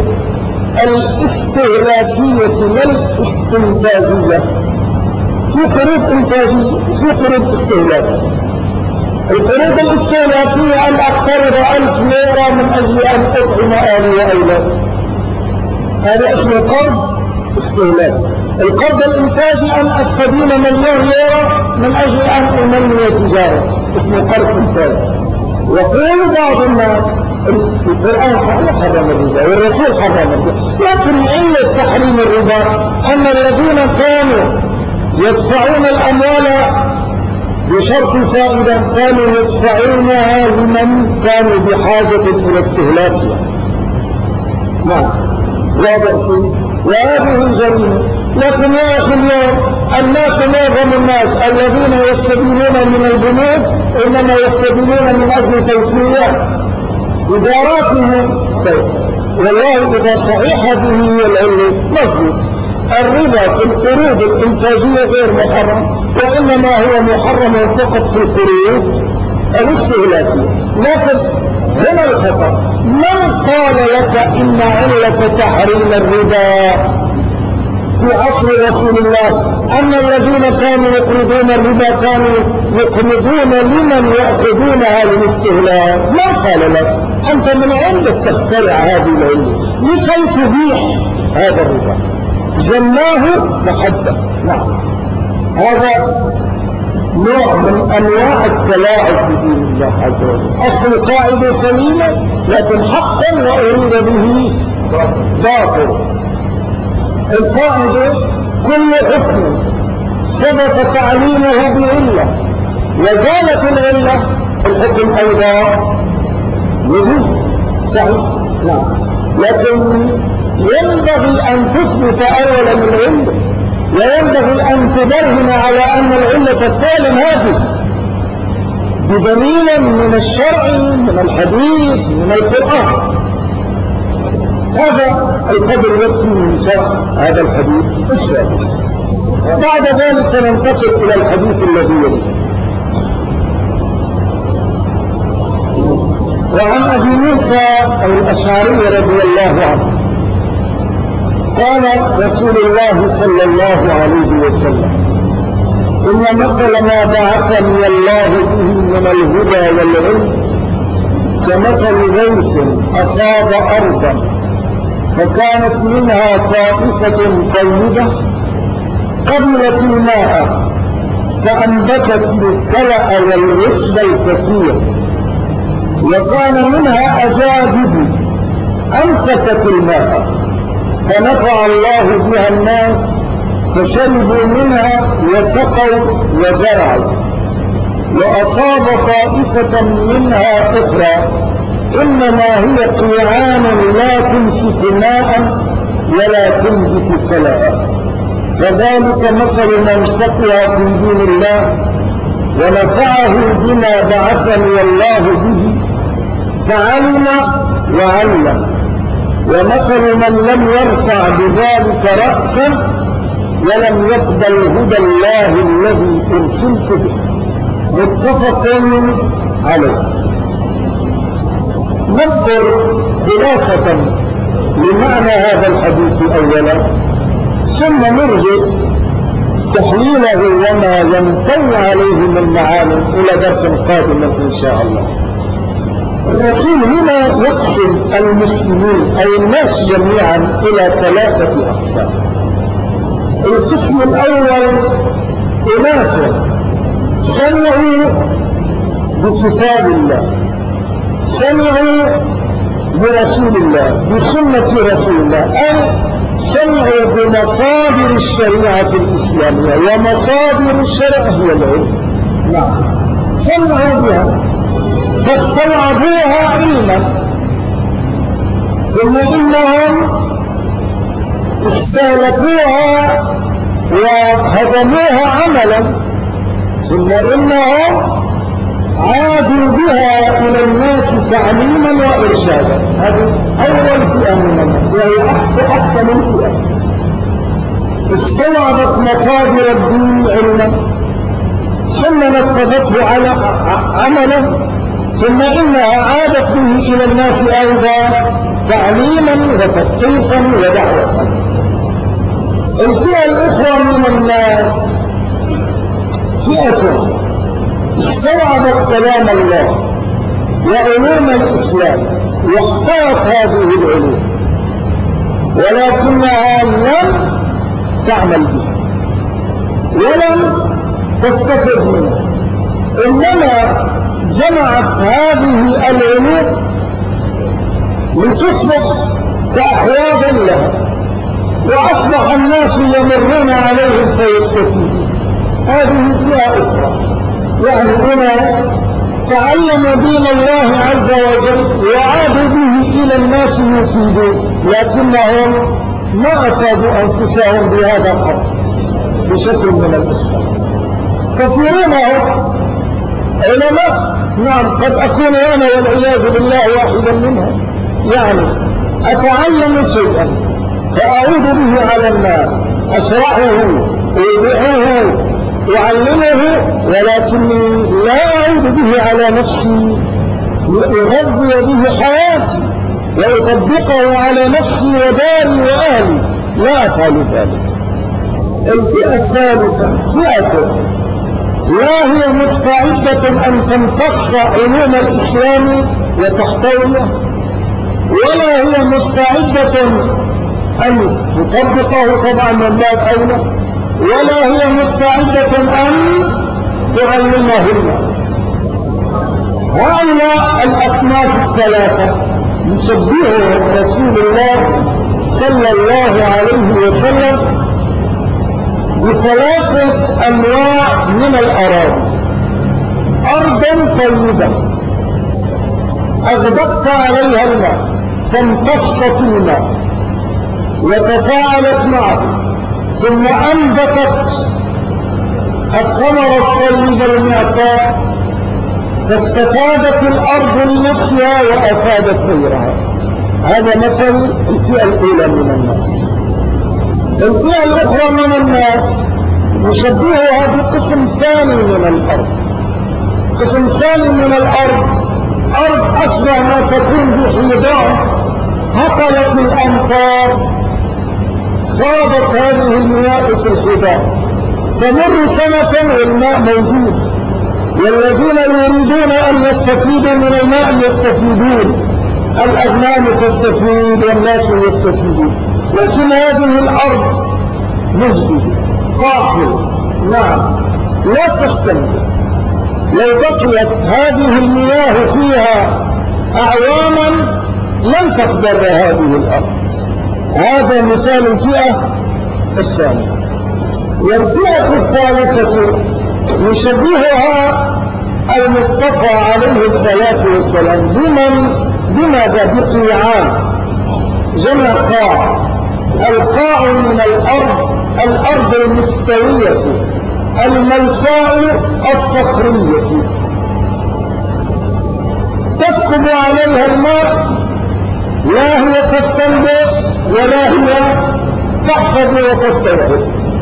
الاستهلاكية لا الاستنتاجية. في قروض انتاجية وفي قروض استهلاكية. القروض الاستهلاكية أن أقترض 1000 ليرة من أجل أن أطعم أهلي وأولادي، هذا اسمه قرض استهلاكي. القرض الانتاجي أن أستدين 1,000,000 ليرة من أجل أن أنمي تجارتي، اسمه قرض انتاجي. يقول بعض الناس القرآن صحيح حرم الربا والرسول حرم الربا، لكن علة تحريم الربا أن الذين كانوا يدفعون الأموال بشرط فائدة كانوا يدفعونها لمن كانوا بحاجة إلى استهلاكها. نعم واضح. وهذه جريمة. لكن يا أخي اليوم الناس معظم الناس الذين يستدينون من البنوك إنما يستدينون من أجل توسيع تجاراتهم. والله إذا صحيح هذه هي العلة مظبوط، الربا في القروض الإنتاجية غير محرم، وإنما هو محرم فقط في القروض الاستهلاكية. لكن هنا الخطأ، من قال لك إن علة تحريم الربا في عصر رسول الله أن الذين كانوا يقرضون الربا كانوا يقرضون لمن يأخذونها للاستهلاك؟ من قال لك؟ أنت من عندك تخترع هذه العلة لكي تبيح هذا الربا، جناه محدد. نعم، هذا نوع من أنواع التلاعب بدين الله عز وجل. أصل قاعدة سليمة لكن حقا وأريد به باطل. القاعدة كل حكم سبق تعليمه بعلة وزالت العلة الحكم أيضا يزول. صحيح؟ نعم، لكن ينبغي أن تثبت أولا العلة، وينبغي أن تبرهن على أن العلة فعلا هذه بدليل من الشرع، من الحديث، من القرآن. هذا القدر يكفي من شرح هذا الحديث السادس. بعد ذلك ننتقل إلى الحديث الذي يليه. وعن أبي موسى الأشعري رضي الله عنه قال رسول الله صلى الله عليه وسلم: إن مثل ما بعثني الله به من الهدى والعلم كمثل غيث أصاب أرضا فكانت منها طائفة طيبة قبلت الماء فأنبتت الكلأ والعشب الكثير، وكان منها أجادب أمسكت الماء فنفع الله بها الناس فشربوا منها وسقوا وزرعوا، وأصاب طائفة منها أخرى إنما هي قيعان لا تمسك ماء ولا تنبت كلأ، فذلك مثل من فقه في دين الله ونفعه بما بعثني الله به فعلم وعلم، ومثل من لم يرفع بذلك رأسا ولم يقبل هدى الله الذي أرسلت به. متفق عليه. نذكر خلاصة لمعنى هذا الحديث أولا، ثم نرجع تحليله وما ينطوي عليه من معاني إلى درس قادم إن شاء الله. الرسول هنا يقسم المسلمين أي الناس جميعا إلى ثلاثة أقسام. القسم الأول أناس سمعوا بكتاب الله، سمعوا برسول الله، بسنة رسول الله، أي سمعوا بمصادر الشريعة الإسلامية، ومصادر الشرع هي العلم. نعم، سمعوا بها فاستوعبوها علما، ثم إنهم استهلكوها وهدموها عملا، ثم إنهم عادوا بها إلى الناس تعليما وإرشادا. هذه أول فئة من الناس، وهي أقسم الفئة. استوعبت مصادر الدين علما ثم نفذته على عملا، ثم إنها عادت به إلى الناس أيضا تعليما وتثقيفا ودعوة. الفئة الأخرى من الناس فئة استوعبت كلام الله وعلوم الإسلام واختارت هذه العلوم، ولكنها لم تعمل بها ولم تستفد منها، إنما جمعت هذه العلوم لتصبح كأحواض لها، وأصبح الناس يمرون عليهم فيستفيدون. هذه فئة أخرى، يعني أناس تعلموا دين الله عز وجل وعادوا به إلى الناس يفيدون، لكنهم ما أفادوا أنفسهم بهذا الحق بشكل من الأشكال. كثيرون علماء، نعم، قد أكون أنا والعياذ بالله واحدا منهم، يعني أتعلم شيئا فأعود به على الناس أشرحه أودعه أعلمه، ولكني لا أعود به على نفسي لأغذي به حياتي وأطبقه على نفسي وداري وأهلي، لا أفعل ذلك. الفئة الثالثة فئة لا هي مستعدة أن تمتص علوم الإسلام وتحتويه، ولا هي مستعدة أن تطبقه طبعا من باب أولى، ولا هي مستعدة أن تعلمه الناس. هؤلاء الأصناف الثلاثة يشبههم رسول الله صلى الله عليه وسلم بثلاثة أنواع من الأراضي: أرضا طيبة أغدقت عليها الماء فامتصت الماء وتفاعلت معه، ثم أنبتت الثمر الطيب المعطاء، فاستفادت الأرض لنفسها وأفادت غيرها. هذا مثل الفئة الأولى من الناس. الفئة الأخرى من الناس نشبهها بقسم ثاني من الأرض. قسم ثاني من الأرض أرض أشبه ما تكون بحيضان، هطلت الأمطار، صابت هذه المياه في الحيضان، تمر سنة والماء موجود، والذين يريدون أن يستفيدوا من الماء يستفيدون، الأغنام تستفيد والناس يستفيدون. لكن هذه الأرض مزبدة قاحلة، نعم لا تستنبت. لو بقيت هذه المياه فيها أعواما لن تخضر هذه الأرض. هذا مثال الفئة الثانية. والفئة الثالثة يشبهها المصطفى عليه الصلاة والسلام بماذا؟ بقيعان، جمع قاع. القاع من الأرض المستوية الملساء الصخرية تسكب عليها الماء، لا هي تستنبت ولا هي تحفظ وتستوعب.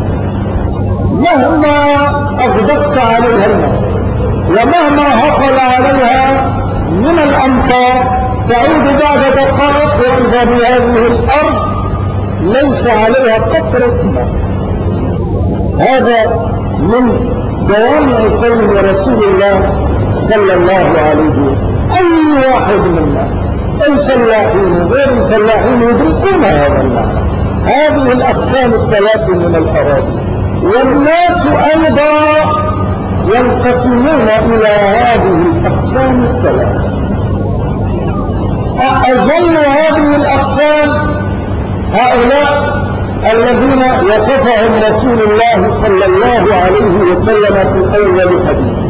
مهما أغدقت عليها الماء ومهما هطل عليها من الأمطار تعود بعد دقائق وإذا بهذه الأرض ليس عليها قطرة ماء. هذا من جوامع كلم رسول الله صلى الله عليه وسلم. أي واحد منا، الفلاحين غير الفلاحين، يدركون هذا المعنى. هذه الأقسام الثلاث من الأراضي، والناس أيضا ينقسمون إلى هذه الأقسام الثلاث. أجل هذه الأقسام هؤلاء الذين وصفهم رسول الله صلى الله عليه وسلم في أول حديث.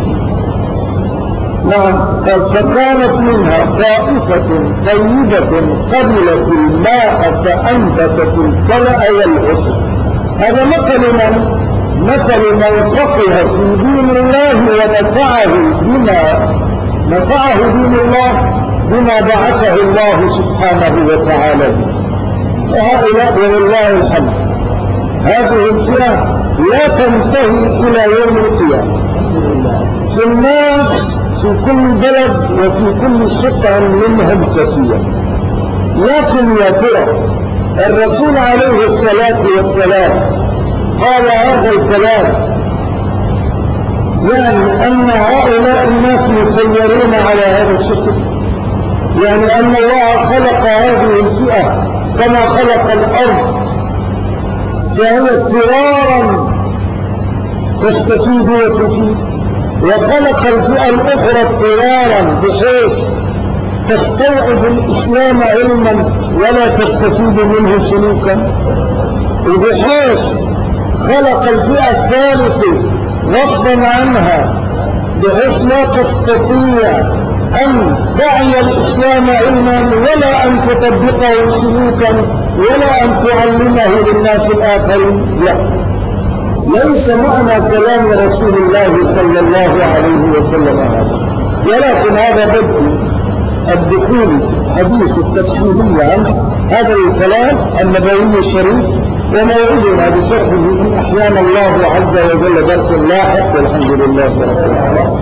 نعم، فكانت منها طائفة طيبة قبلت الماء فأنبتت الكلأ والعشب. هذا مثل من فقه في دين الله ونفعه دين الله بما بعثه الله سبحانه وتعالى. وهؤلاء ولله الحمد هذه الفئة لا تنتهي إلى يوم القيامة. في الناس في كل بلد وفي كل شقة منهم كثير. لكن يا ترى الرسول عليه الصلاة والسلام قال هذا الكلام يعني أن هؤلاء الناس يسيرون على هذا الشكل؟ يعني أن الله خلق هذه الفئة كما خلق الأرض فهي اضطرارا تستفيد وتفيد، وخلق الفئة الأخرى اضطرارا بحيث تستوعب الإسلام علما ولا تستفيد منه سلوكا، وبحيث خلق الفئة الثالثة غصبا عنها بحيث لا تستطيع أن تعي الإسلام علما ولا أن تطبقه سلوكا ولا أن تعلمه للناس الآخرين. لا، ليس معنى كلام رسول الله صلى الله عليه وسلم هذا، ولكن هذا بدء الدخول في الحديث التفصيلي عن هذا الكلام النبوي الشريف وموعدنا بشرحه إن أحيانا الله عز وجل درس لاحق، والحمد لله رب العالمين.